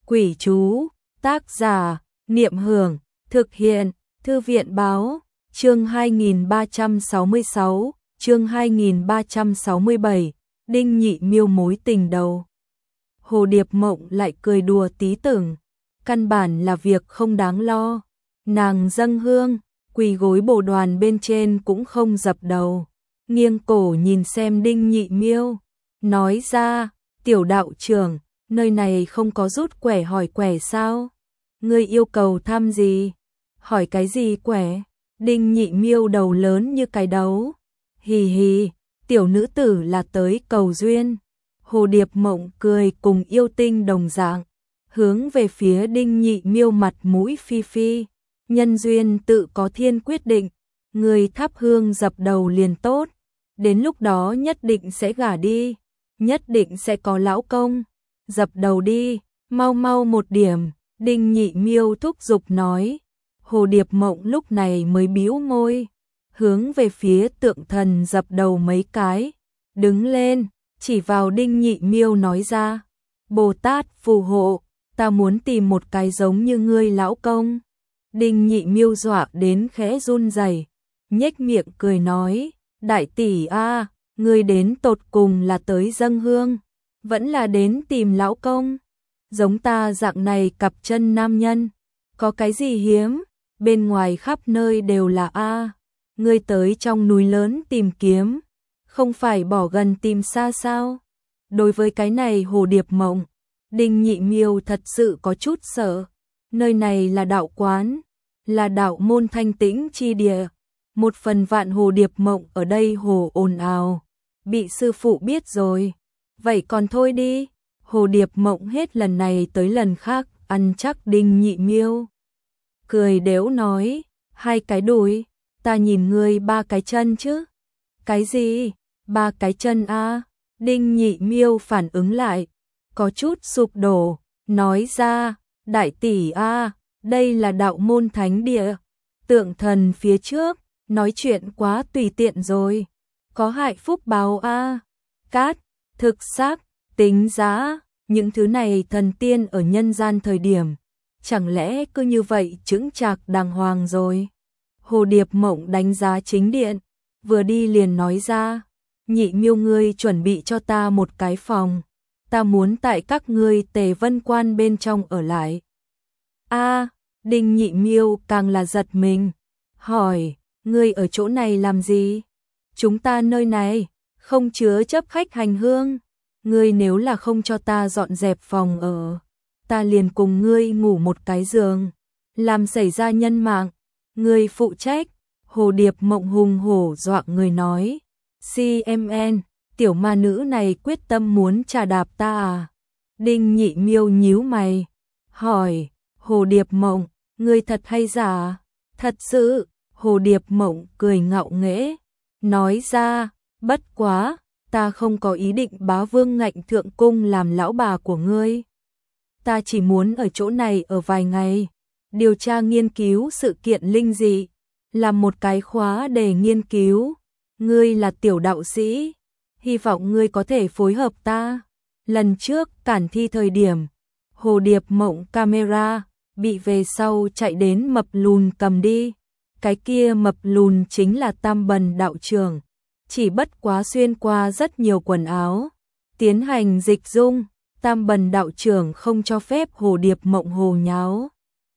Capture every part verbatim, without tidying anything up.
Quỷ chú, tác giả, Niệm Hưởng, thực hiện, Thư viện báo, chương hai nghìn ba trăm sáu mươi sáu, chương hai nghìn ba trăm sáu mươi bảy, Đinh Nhị Miêu mối tình đầu. Hồ Điệp Mộng lại cười đùa tí tưởng, căn bản là việc không đáng lo. Nàng dâng hương, quỳ gối bồ đoàn bên trên cũng không dập đầu, nghiêng cổ nhìn xem Đinh Nhị Miêu, nói ra, tiểu đạo trưởng, nơi này không có rút quẻ hỏi quẻ sao? Ngươi yêu cầu thăm gì? Hỏi cái gì quẻ? Đinh Nhị Miêu đầu lớn như cái đấu. Hì hì, tiểu nữ tử là tới cầu duyên. Hồ Điệp Mộng cười cùng yêu tinh đồng dạng, hướng về phía Đinh Nhị Miêu mặt mũi phi phi. Nhân duyên tự có thiên quyết định, người thắp hương dập đầu liền tốt. Đến lúc đó nhất định sẽ gả đi, nhất định sẽ có lão công. Dập đầu đi, mau mau một điểm, Đinh Nhị Miêu thúc giục nói. Hồ Điệp Mộng lúc này mới bĩu môi, hướng về phía tượng thần dập đầu mấy cái, đứng lên, chỉ vào Đinh Nhị Miêu nói ra, Bồ Tát phù hộ, ta muốn tìm một cái giống như ngươi lão công. Đinh Nhị Miêu dọa đến khẽ run rẩy, nhếch miệng cười nói, đại tỷ a, ngươi đến tột cùng là tới dâng hương, vẫn là đến tìm lão công. Giống ta dạng này cặp chân nam nhân, có cái gì hiếm, bên ngoài khắp nơi đều là a. Ngươi tới trong núi lớn tìm kiếm, không phải bỏ gần tìm xa sao? Đối với cái này Hồ Điệp Mộng, Đinh Nhị Miêu thật sự có chút sợ. Nơi này là đạo quán, là đạo môn thanh tĩnh chi địa. Một phần vạn Hồ Điệp Mộng ở đây hồ ồn ào, bị sư phụ biết rồi. Vậy còn thôi đi. Hồ Điệp Mộng hết lần này tới lần khác ăn chắc Đinh Nhị Miêu. Cười đếu nói, hai cái đùi, ta nhìn ngươi ba cái chân chứ. Cái gì? Ba cái chân a? Đinh Nhị Miêu phản ứng lại, có chút sụp đổ, nói ra, đại tỷ a, đây là đạo môn thánh địa, tượng thần phía trước, nói chuyện quá tùy tiện rồi, có hại phúc báo a. Cát, thực xác, tính giá, những thứ này thần tiên ở nhân gian thời điểm, chẳng lẽ cứ như vậy chững chạc đàng hoàng rồi. Hồ Điệp Mộng đánh giá chính điện, vừa đi liền nói ra, Nhị Miêu ngươi chuẩn bị cho ta một cái phòng, ta muốn tại các ngươi Tề Vân Quan bên trong ở lại. A, Đinh Nhị Miêu càng là giật mình, hỏi, ngươi ở chỗ này làm gì? Chúng ta nơi này không chứa chấp khách hành hương, ngươi nếu là không cho ta dọn dẹp phòng ở, ta liền cùng ngươi ngủ một cái giường, làm xảy ra nhân mạng, ngươi phụ trách. Hồ Điệp Mộng hùng hổ dọa người nói, xê em en, tiểu ma nữ này quyết tâm muốn trà đạp ta à? Đinh Nhị Miêu nhíu mày, hỏi, Hồ Điệp Mộng, ngươi thật hay giả? Thật sự. Hồ Điệp Mộng cười ngạo nghễ, nói ra, bất quá, ta không có ý định bá vương ngạnh thượng cung làm lão bà của ngươi. Ta chỉ muốn ở chỗ này ở vài ngày, điều tra nghiên cứu sự kiện linh dị, làm một cái khóa để nghiên cứu. Ngươi là tiểu đạo sĩ, hy vọng ngươi có thể phối hợp ta. Lần trước cản thi thời điểm, Hồ Điệp Mộng camera bị về sau chạy đến mập lùn cầm đi. Cái kia mập lùn chính là Tam Bần đạo trưởng, chỉ bất quá xuyên qua rất nhiều quần áo, tiến hành dịch dung. Tam Bần đạo trưởng không cho phép Hồ Điệp Mộng hồ nháo,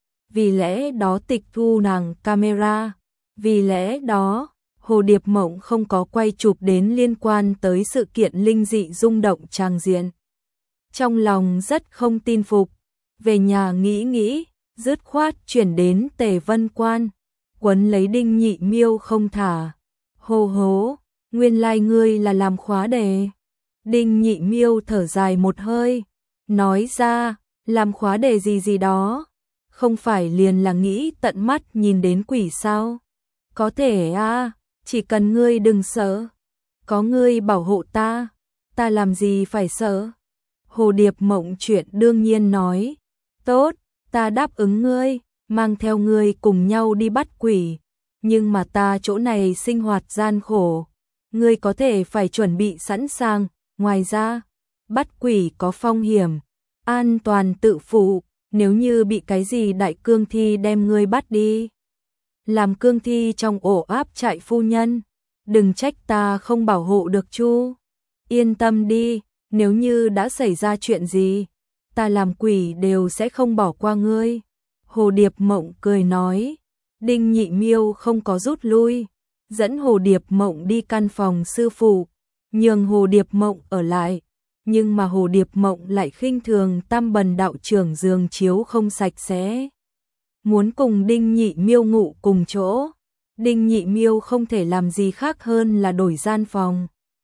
vì lẽ đó tịch thu nàng camera. Vì lẽ đó, Hồ Điệp Mộng không có quay chụp đến liên quan tới sự kiện linh dị rung động tràng diện. Trong lòng rất không tin phục, về nhà nghĩ nghĩ, dứt khoát chuyển đến Tề Vân Quan, quấn lấy Đinh Nhị Miêu không thả. Hô hố, nguyên lai ngươi là làm khóa đề. Đinh Nhị Miêu thở dài một hơi, nói ra, làm khóa đề gì gì đó, không phải liền là nghĩ tận mắt nhìn đến quỷ sao? Có thể a, chỉ cần ngươi đừng sợ, có ngươi bảo hộ ta, ta làm gì phải sợ. Hồ Điệp Mộng chuyện đương nhiên nói, tốt, ta đáp ứng ngươi, mang theo ngươi cùng nhau đi bắt quỷ, nhưng mà ta chỗ này sinh hoạt gian khổ, ngươi có thể phải chuẩn bị sẵn sàng. Ngoài ra, bắt quỷ có phong hiểm, an toàn tự phụ, nếu như bị cái gì đại cương thi đem ngươi bắt đi. Làm cương thi trong ổ áp trại phu nhân, đừng trách ta không bảo hộ được chu. Yên tâm đi, nếu như đã xảy ra chuyện gì, ta làm quỷ đều sẽ không bỏ qua ngươi. Hồ Điệp Mộng cười nói. Đinh Nhị Miêu không có rút lui, dẫn Hồ Điệp Mộng đi căn phòng sư phụ, nhường Hồ Điệp Mộng ở lại, nhưng mà Hồ Điệp Mộng lại khinh thường Tam Bần đạo trưởng giường chiếu không sạch sẽ, muốn cùng Đinh Nhị Miêu ngủ cùng chỗ. Đinh Nhị Miêu không thể làm gì khác hơn là đổi gian phòng,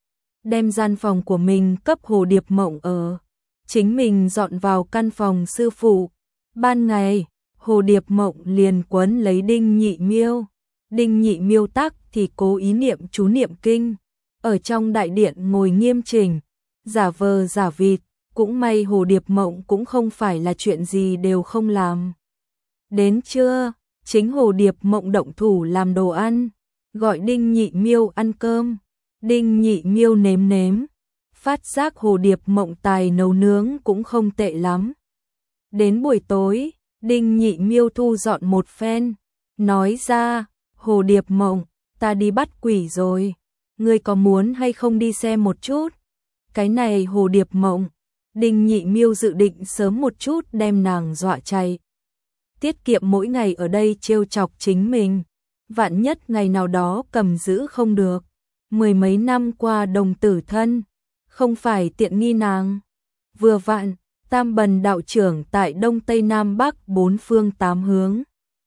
đem gian phòng của mình cấp Hồ Điệp Mộng ở, chính mình dọn vào căn phòng sư phụ. Ban ngày, Hồ Điệp Mộng liền quấn lấy Đinh Nhị Miêu, Đinh Nhị Miêu tắc thì cố ý niệm chú niệm kinh, ở trong đại điện ngồi nghiêm chỉnh, giả vờ giả vịt, cũng may Hồ Điệp Mộng cũng không phải là chuyện gì đều không làm. Đến trưa, chính Hồ Điệp Mộng động thủ làm đồ ăn, gọi Đinh Nhị Miêu ăn cơm. Đinh Nhị Miêu nếm nếm, phát giác Hồ Điệp Mộng tài nấu nướng cũng không tệ lắm. Đến buổi tối, Đinh Nhị Miêu thu dọn một phen, nói ra, Hồ Điệp Mộng, ta đi bắt quỷ rồi, ngươi có muốn hay không đi xem một chút? Cái này Hồ Điệp Mộng, Đinh Nhị Miêu dự định sớm một chút đem nàng dọa chạy. Tiết kiệm mỗi ngày ở đây trêu chọc chính mình, vạn nhất ngày nào đó cầm giữ không được. Mười mấy năm qua đồng tử thân, không phải tiện nghi nàng. Vừa vặn, Tam Bần đạo trưởng tại Đông Tây Nam Bắc bốn phương tám hướng,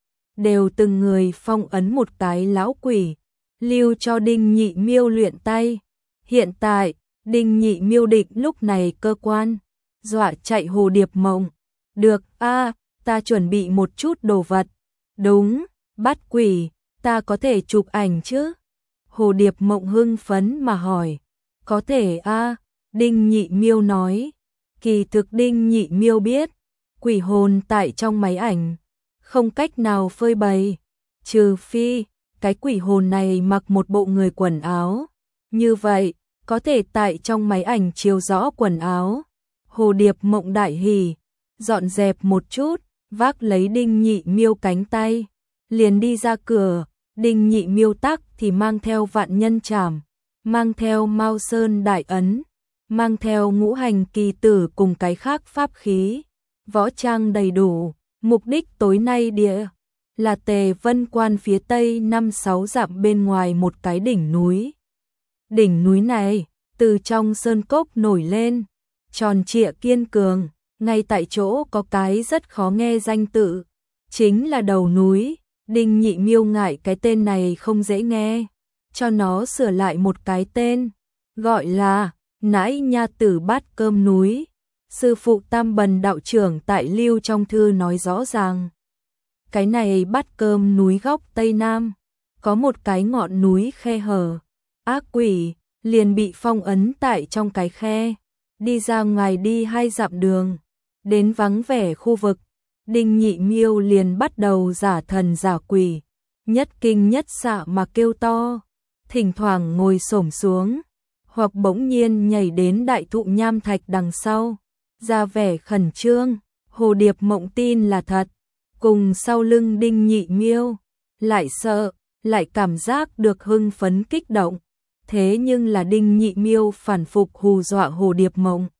đều từng người phong ấn một cái lão quỷ, lưu cho Đinh Nhị Miêu luyện tay. Hiện tại, Đinh Nhị Miêu định lúc này cơ quan, dọa chạy Hồ Điệp Mộng. Được a, ta chuẩn bị một chút đồ vật. Đúng, bắt quỷ, ta có thể chụp ảnh chứ? Hồ Điệp Mộng hưng phấn mà hỏi. Có thể a, Đinh Nhị Miêu nói. Kỳ thực Đinh Nhị Miêu biết, quỷ hồn tại trong máy ảnh, không cách nào phơi bày, trừ phi, cái quỷ hồn này mặc một bộ người quần áo. Như vậy, có thể tại trong máy ảnh chiếu rõ quần áo. Hồ Điệp Mộng đại hỉ, dọn dẹp một chút, vác lấy Đinh Nhị Miêu cánh tay, liền đi ra cửa. Đinh Nhị Miêu tắc thì mang theo vạn nhân trảm, mang theo Mao Sơn đại ấn, mang theo ngũ hành kỳ tử cùng cái khác pháp khí, võ trang đầy đủ. Mục đích tối nay địa là Tề Vân Quan phía tây năm sáu dặm bên ngoài một cái đỉnh núi. Đỉnh núi này, từ trong sơn cốc nổi lên, tròn trịa kiên cường, ngay tại chỗ có cái rất khó nghe danh tự, chính là đầu núi. Đinh Nhị Miêu ngại cái tên này không dễ nghe, cho nó sửa lại một cái tên, gọi là Nãi Nha Tử Bát Cơm Núi. Sư phụ Tam Bần đạo trưởng tại lưu trong thư nói rõ ràng, cái này Bát Cơm Núi góc Tây Nam, có một cái ngọn núi khe hở, ác quỷ liền bị phong ấn tại trong cái khe, đi ra ngoài đi hai dặm đường, đến vắng vẻ khu vực. Đinh Nhị Miêu liền bắt đầu giả thần giả quỷ, nhất kinh nhất xạ mà kêu to, thỉnh thoảng ngồi xổm xuống, hoặc bỗng nhiên nhảy đến đại thụ nham thạch đằng sau, ra vẻ khẩn trương. Hồ Điệp Mộng tin là thật, cùng sau lưng Đinh Nhị Miêu, lại sợ, lại cảm giác được hưng phấn kích động. Thế nhưng là Đinh Nhị Miêu phản phục hù dọa Hồ Điệp Mộng.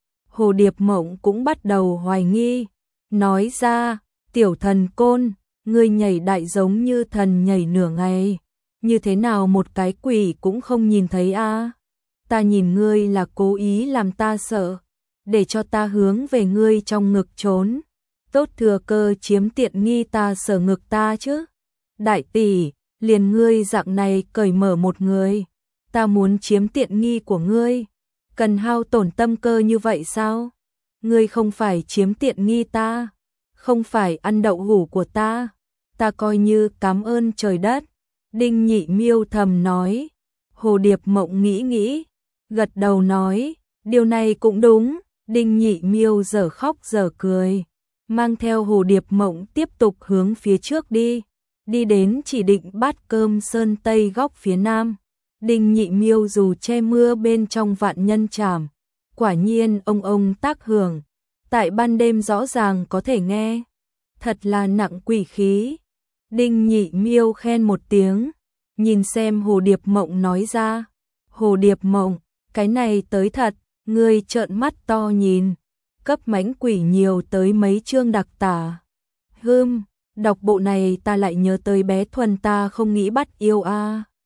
Hồ Điệp Mộng cũng bắt đầu hoài nghi, nói ra, tiểu thần côn, ngươi nhảy đại giống như thần nhảy nửa ngày, như thế nào một cái quỷ cũng không nhìn thấy a? Ta nhìn ngươi là cố ý làm ta sợ, để cho ta hướng về ngươi trong ngực trốn, tốt thừa cơ chiếm tiện nghi ta sở ngực ta chứ. Đại tỷ, liền ngươi dạng này cởi mở một người, ta muốn chiếm tiện nghi của ngươi, cần hao tổn tâm cơ như vậy sao? Ngươi không phải chiếm tiện nghi ta, không phải ăn đậu hũ của ta, ta coi như cảm ơn trời đất. Đinh Nhị Miêu thầm nói. Hồ Điệp Mộng nghĩ nghĩ, gật đầu nói, điều này cũng đúng. Đinh Nhị Miêu giờ khóc giờ cười, mang theo Hồ Điệp Mộng tiếp tục hướng phía trước đi, đi đến chỉ định Bát Cơm Sơn Tây góc phía nam. Đinh Nhị Miêu dù che mưa bên trong vạn nhân trảm, quả nhiên ông ông tác hưởng, tại ban đêm rõ ràng có thể nghe, thật là nặng quỷ khí. Đinh Nhị Miêu khen một tiếng, nhìn xem Hồ Điệp Mộng nói ra. Hồ Điệp Mộng, cái này tới thật, ngươi trợn mắt to nhìn, cấp mãnh quỷ nhiều tới mấy chương đặc tả. Hưm, đọc bộ này ta lại nhớ tới bé Thuần ta không nghĩ bắt yêu a.